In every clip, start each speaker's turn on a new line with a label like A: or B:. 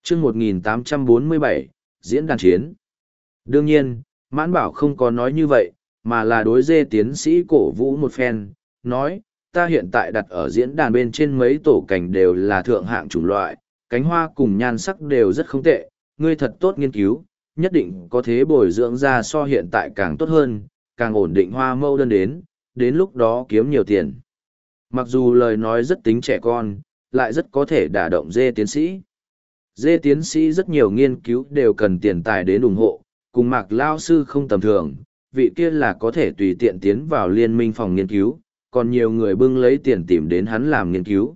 A: chương 1847, diễn đàn chiến. Đương nhiên, Mãn Bảo không có nói như vậy, mà là đối dê tiến sĩ cổ vũ một phen, nói, ta hiện tại đặt ở diễn đàn bên trên mấy tổ cảnh đều là thượng hạng chủng loại, cánh hoa cùng nhan sắc đều rất không tệ, ngươi thật tốt nghiên cứu, nhất định có thế bồi dưỡng ra so hiện tại càng tốt hơn, càng ổn định hoa mẫu đơn đến lúc đó kiếm nhiều tiền. Mặc dù lời nói rất tính trẻ con, lại rất có thể đả động dê tiến sĩ. Dê tiến sĩ rất nhiều nghiên cứu đều cần tiền tài đến ủng hộ, cùng Mạc Lao sư không tầm thường, vị kia là có thể tùy tiện tiến vào liên minh phòng nghiên cứu, còn nhiều người bưng lấy tiền tìm đến hắn làm nghiên cứu.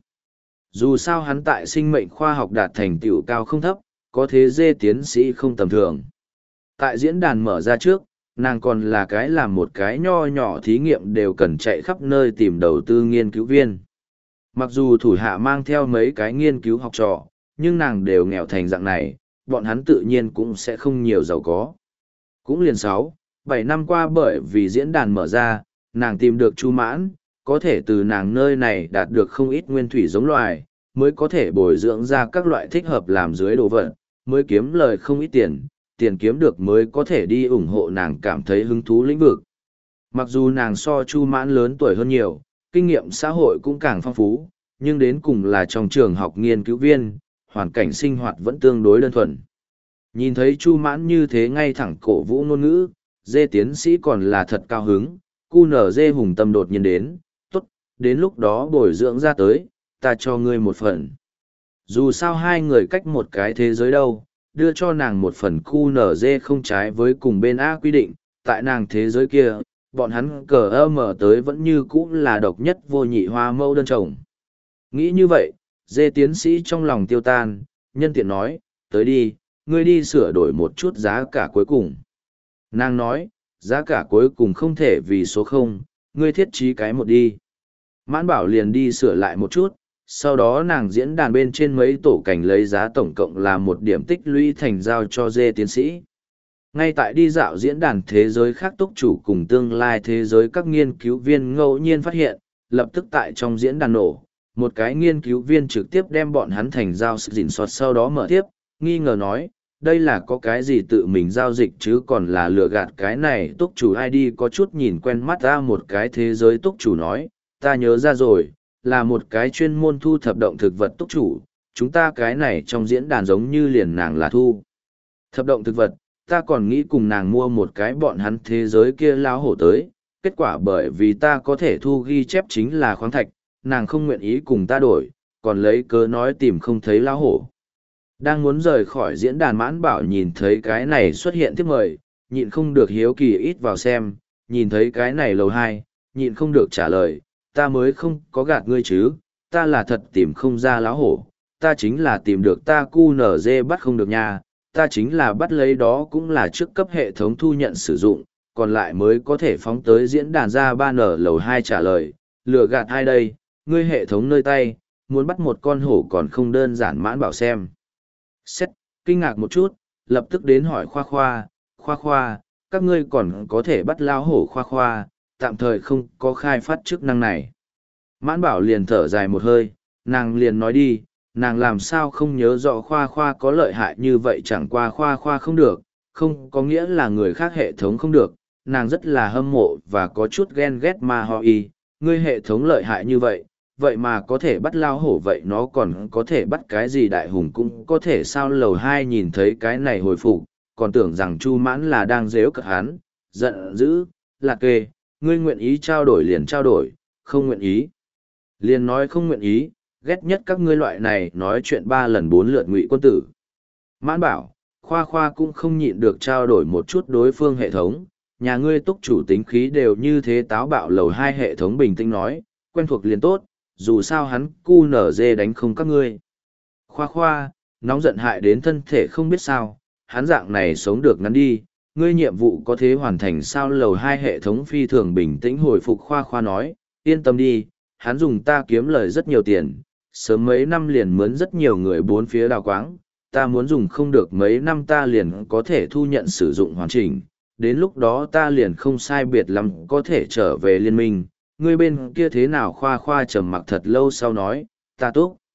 A: Dù sao hắn tại sinh mệnh khoa học đạt thành tựu cao không thấp, có thế dê tiến sĩ không tầm thường. Tại diễn đàn mở ra trước, nàng còn là cái làm một cái nho nhỏ thí nghiệm đều cần chạy khắp nơi tìm đầu tư nghiên cứu viên. Mặc dù thủ hạ mang theo mấy cái nghiên cứu học trò, nhưng nàng đều nghèo thành dạng này, bọn hắn tự nhiên cũng sẽ không nhiều giàu có. Cũng liền 6, 7 năm qua bởi vì diễn đàn mở ra, nàng tìm được Chu Mãn, có thể từ nàng nơi này đạt được không ít nguyên thủy giống loài, mới có thể bồi dưỡng ra các loại thích hợp làm dưới đồ vật, mới kiếm lời không ít tiền, tiền kiếm được mới có thể đi ủng hộ nàng cảm thấy hứng thú lĩnh vực. Mặc dù nàng so Chu Mãn lớn tuổi hơn nhiều, kinh nghiệm xã hội cũng càng phong phú, nhưng đến cùng là trong trường học nghiên cứu viên, hoàn cảnh sinh hoạt vẫn tương đối đơn thuần. Nhìn thấy Chu Mãn như thế ngay thẳng cổ vũ ngôn ngữ, dê tiến sĩ còn là thật cao hứng, cu nở dê hùng tâm đột nhiên đến, tốt, đến lúc đó bồi dưỡng ra tới, ta cho ngươi một phần. Dù sao hai người cách một cái thế giới đâu, đưa cho nàng một phần cu nở dê không trái với cùng bên A quy định, tại nàng thế giới kia, bọn hắn cờ mở tới vẫn như cũ là độc nhất vô nhị hoa mẫu đơn trồng. Nghĩ như vậy, dê tiến sĩ trong lòng tiêu tan, nhân tiện nói, tới đi, ngươi đi sửa đổi một chút giá cả cuối cùng. Nàng nói, giá cả cuối cùng không thể vì số 0, ngươi thiết trí cái một đi. Mãn Bảo liền đi sửa lại một chút, sau đó nàng diễn đàn bên trên mấy tổ cảnh lấy giá tổng cộng là 1 điểm tích lũy thành giao cho dê tiến sĩ. Ngay tại đi dạo diễn đàn thế giới khác túc chủ cùng tương lai thế giới các nghiên cứu viên ngẫu nhiên phát hiện, lập tức tại trong diễn đàn nổ, một cái nghiên cứu viên trực tiếp đem bọn hắn thành giao sự dình soát sau đó mở tiếp, nghi ngờ nói, đây là có cái gì tự mình giao dịch chứ còn là lừa gạt cái này túc chủ ID có chút nhìn quen mắt ra một cái thế giới túc chủ nói, ta nhớ ra rồi, là một cái chuyên môn thu thập động thực vật túc chủ, chúng ta cái này trong diễn đàn giống như liền nàng là thu thập động thực vật, ta còn nghĩ cùng nàng mua một cái bọn hắn thế giới kia lao hổ tới, kết quả bởi vì ta có thể thu ghi chép chính là khoáng thạch, nàng không nguyện ý cùng ta đổi, còn lấy cớ nói tìm không thấy lao hổ. Đang muốn rời khỏi diễn đàn Mãn Bảo nhìn thấy cái này xuất hiện tiếp mời, nhịn không được hiếu kỳ ít vào xem, nhìn thấy cái này lầu 2, nhịn không được trả lời, ta mới không có gạt ngươi chứ, ta là thật tìm không ra lão hổ, ta chính là tìm được ta cu nở dê bắt không được nha, ta chính là bắt lấy đó cũng là trước cấp hệ thống thu nhận sử dụng, còn lại mới có thể phóng tới diễn đàn ra 3N lầu 2 trả lời, lừa gạt ai đây, ngươi hệ thống nơi tay, muốn bắt một con hổ còn không đơn giản. Mãn Bảo xem. Xét, kinh ngạc một chút, lập tức đến hỏi Khoa Khoa, các ngươi còn có thể bắt lao hổ Khoa, tạm thời không có khai phát chức năng này. Mãn Bảo liền thở dài một hơi, nàng liền nói đi, nàng làm sao không nhớ rõ Khoa có lợi hại như vậy chẳng qua Khoa không được, không có nghĩa là người khác hệ thống không được, nàng rất là hâm mộ và có chút ghen ghét mà ho y, ngươi hệ thống lợi hại như vậy, vậy mà có thể bắt lao hổ vậy nó còn có thể bắt cái gì đại hùng cũng có thể sao. Lầu 2 nhìn thấy cái này hồi phục, còn tưởng rằng Chu Mãn là đang dếu cợt hắn, giận dữ, lạc kê, ngươi nguyện ý trao đổi liền trao đổi, không nguyện ý liền nói không nguyện ý, ghét nhất các ngươi loại này nói chuyện 3 lần 4 lượt ngụy quân tử. Mãn Bảo, Khoa cũng không nhịn được trao đổi một chút đối phương hệ thống, nhà ngươi túc chủ tính khí đều như thế táo bạo. Lầu 2 hệ thống bình tĩnh nói, quen thuộc liền tốt, dù sao hắn cu nở dê đánh không các ngươi. Khoa, nóng giận hại đến thân thể không biết sao, hắn dạng này sống được ngắn đi, ngươi nhiệm vụ có thể hoàn thành sao. Lầu 2 hệ thống phi thường bình tĩnh hồi phục. Khoa nói, yên tâm đi, hắn dùng ta kiếm lời rất nhiều tiền, sớm mấy năm liền mướn rất nhiều người bốn phía đào quáng, ta muốn dùng không được mấy năm ta liền có thể thu nhận sử dụng hoàn chỉnh, đến lúc đó ta liền không sai biệt lắm có thể trở về liên minh. Ngươi bên kia thế nào? Khoa trầm mặc thật lâu sau nói, ta tốt.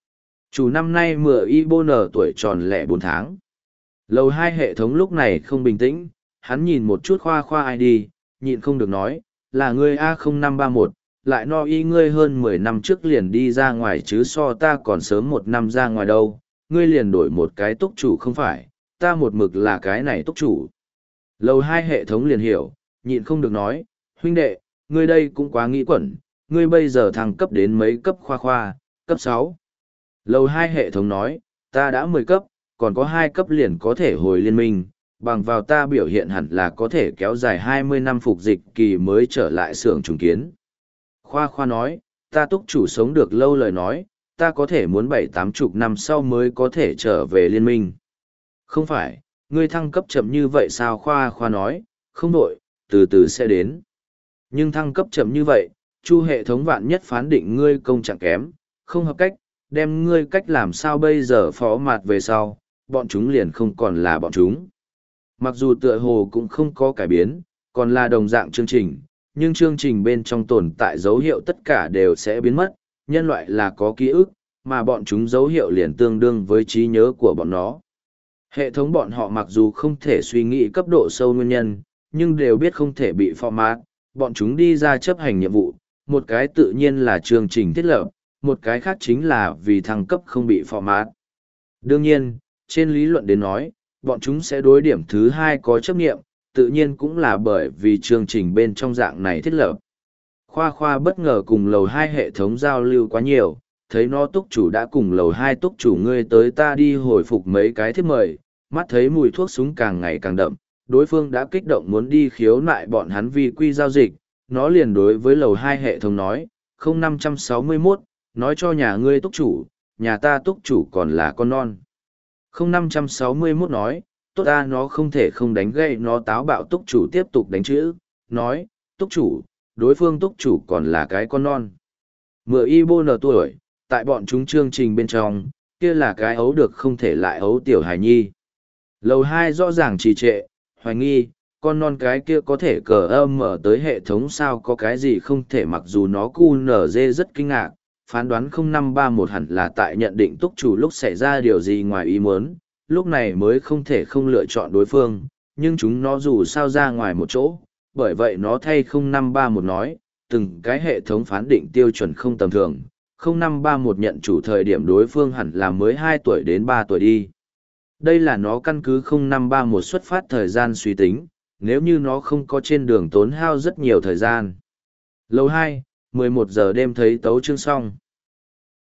A: Chủ năm nay mửa y bô nở tuổi tròn lẻ 4 tháng. Lầu 2 hệ thống lúc này không bình tĩnh, hắn nhìn một chút khoa khoa ID, nhịn không được nói, là ngươi A0531, lại no y ngươi hơn 10 năm trước liền đi ra ngoài chứ so ta còn sớm 1 năm ra ngoài đâu, ngươi liền đổi một cái túc chủ không phải, ta một mực là cái này túc chủ. Lầu 2 hệ thống liền hiểu, nhịn không được nói, huynh đệ, ngươi đây cũng quá nghĩ quẩn, ngươi bây giờ thăng cấp đến mấy cấp khoa khoa, cấp 6. Lầu 2 hệ thống nói, ta đã 10 cấp, còn có 2 cấp liền có thể hồi liên minh, bằng vào ta biểu hiện hẳn là có thể kéo dài 20 năm phục dịch kỳ mới trở lại xưởng trùng kiến. Khoa khoa nói, ta túc chủ sống được lâu lời nói, ta có thể muốn 7-80 năm sau mới có thể trở về liên minh. Không phải, ngươi thăng cấp chậm như vậy sao? Khoa khoa nói, không đổi, từ từ sẽ đến. Nhưng thăng cấp chậm như vậy, chu hệ thống vạn nhất phán định ngươi công trạng kém, không hợp cách, đem ngươi cách làm sao bây giờ phó mạt về sau, bọn chúng liền không còn là bọn chúng. Mặc dù tựa hồ cũng không có cải biến, còn là đồng dạng chương trình, nhưng chương trình bên trong tồn tại dấu hiệu tất cả đều sẽ biến mất, nhân loại là có ký ức, mà bọn chúng dấu hiệu liền tương đương với trí nhớ của bọn nó. Hệ thống bọn họ mặc dù không thể suy nghĩ cấp độ sâu nguyên nhân, nhưng đều biết không thể bị format, bọn chúng đi ra chấp hành nhiệm vụ, một cái tự nhiên là chương trình thiết lập, một cái khác chính là vì thăng cấp không bị format. Đương nhiên, trên lý luận đến nói, bọn chúng sẽ đối điểm thứ hai có chấp nghiệm, tự nhiên cũng là bởi vì chương trình bên trong dạng này thiết lập. Khoa khoa bất ngờ cùng lầu 2 hệ thống giao lưu quá nhiều, thấy nó túc chủ đã cùng lầu 2 túc chủ ngươi tới ta đi hồi phục mấy cái thiếp mời, mắt thấy mùi thuốc súng càng ngày càng đậm, đối phương đã kích động muốn đi khiếu nại bọn hắn vi quy giao dịch, nó liền đối với lầu 2 hệ thống nói, 0561, nói cho nhà ngươi túc chủ, nhà ta túc chủ còn là con non. 0561 nói, tốt ta nó không thể không đánh gậy nó táo bạo túc chủ tiếp tục đánh chữ, nói, túc chủ, đối phương túc chủ còn là cái con non. Mười y bô nở tuổi, tại bọn chúng chương trình bên trong, kia là cái ấu được không thể lại ấu tiểu hài nhi. Lầu 2 rõ ràng trì trệ, hoài nghi, con non cái kia có thể cờ âm mở tới hệ thống sao có cái gì không thể mặc dù nó cu nở dê rất kinh ngạc, phán đoán 0531 hẳn là tại nhận định túc chủ lúc xảy ra điều gì ngoài ý muốn, lúc này mới không thể không lựa chọn đối phương, nhưng chúng nó dù sao ra ngoài một chỗ, bởi vậy nó thay 0531 nói, từng cái hệ thống phán định tiêu chuẩn không tầm thường, 0531 nhận chủ thời điểm đối phương hẳn là mới 2 tuổi đến 3 tuổi đi. Đây là nó căn cứ 0531 xuất phát thời gian suy tính, nếu như nó không có trên đường tốn hao rất nhiều thời gian. Lầu 2, 11 giờ đêm thấy tấu chương xong.